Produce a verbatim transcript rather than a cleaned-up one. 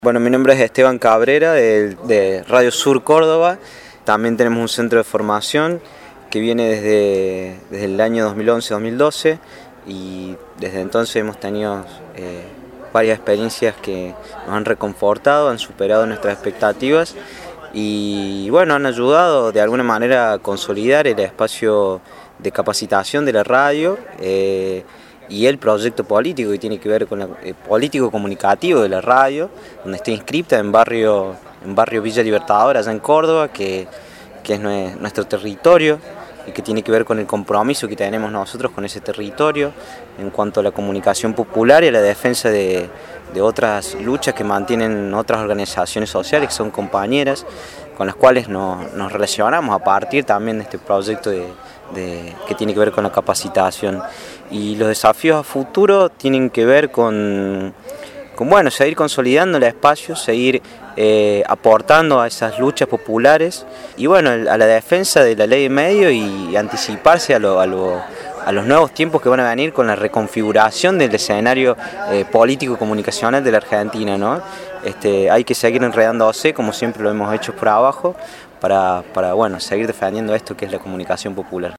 Bueno, mi nombre es Esteban Cabrera de, de Radio Sur Córdoba. También tenemos un centro de formación que viene desde, desde el año dos mil once dos mil doce y desde entonces hemos tenido eh, varias experiencias que nos han reconfortado, han superado nuestras expectativas y bueno, han ayudado de alguna manera a consolidar el espacio de capacitación de la radio eh, y el proyecto político que tiene que ver con el eh, político comunicativo de la radio, donde está inscripta en barrio, en barrio Villa Libertador, allá en Córdoba, que, que es nuestro territorio y que tiene que ver con el compromiso que tenemos nosotros con ese territorio en cuanto a la comunicación popular y a la defensa de, de otras luchas que mantienen otras organizaciones sociales que son compañeras, con las cuales nos, nos relacionamos a partir también de este proyecto de, de, que tiene que ver con la capacitación. Y los desafíos a futuro tienen que ver con, con bueno, seguir consolidando el espacio, seguir eh, aportando a esas luchas populares y bueno, a la defensa de la ley de medios y anticiparse a, lo, a, lo, a los nuevos tiempos que van a venir con la reconfiguración del escenario eh, político y comunicacional de la Argentina, ¿no? Este, hay que seguir enredándose como siempre lo hemos hecho por abajo para, para bueno, seguir defendiendo esto que es la comunicación popular.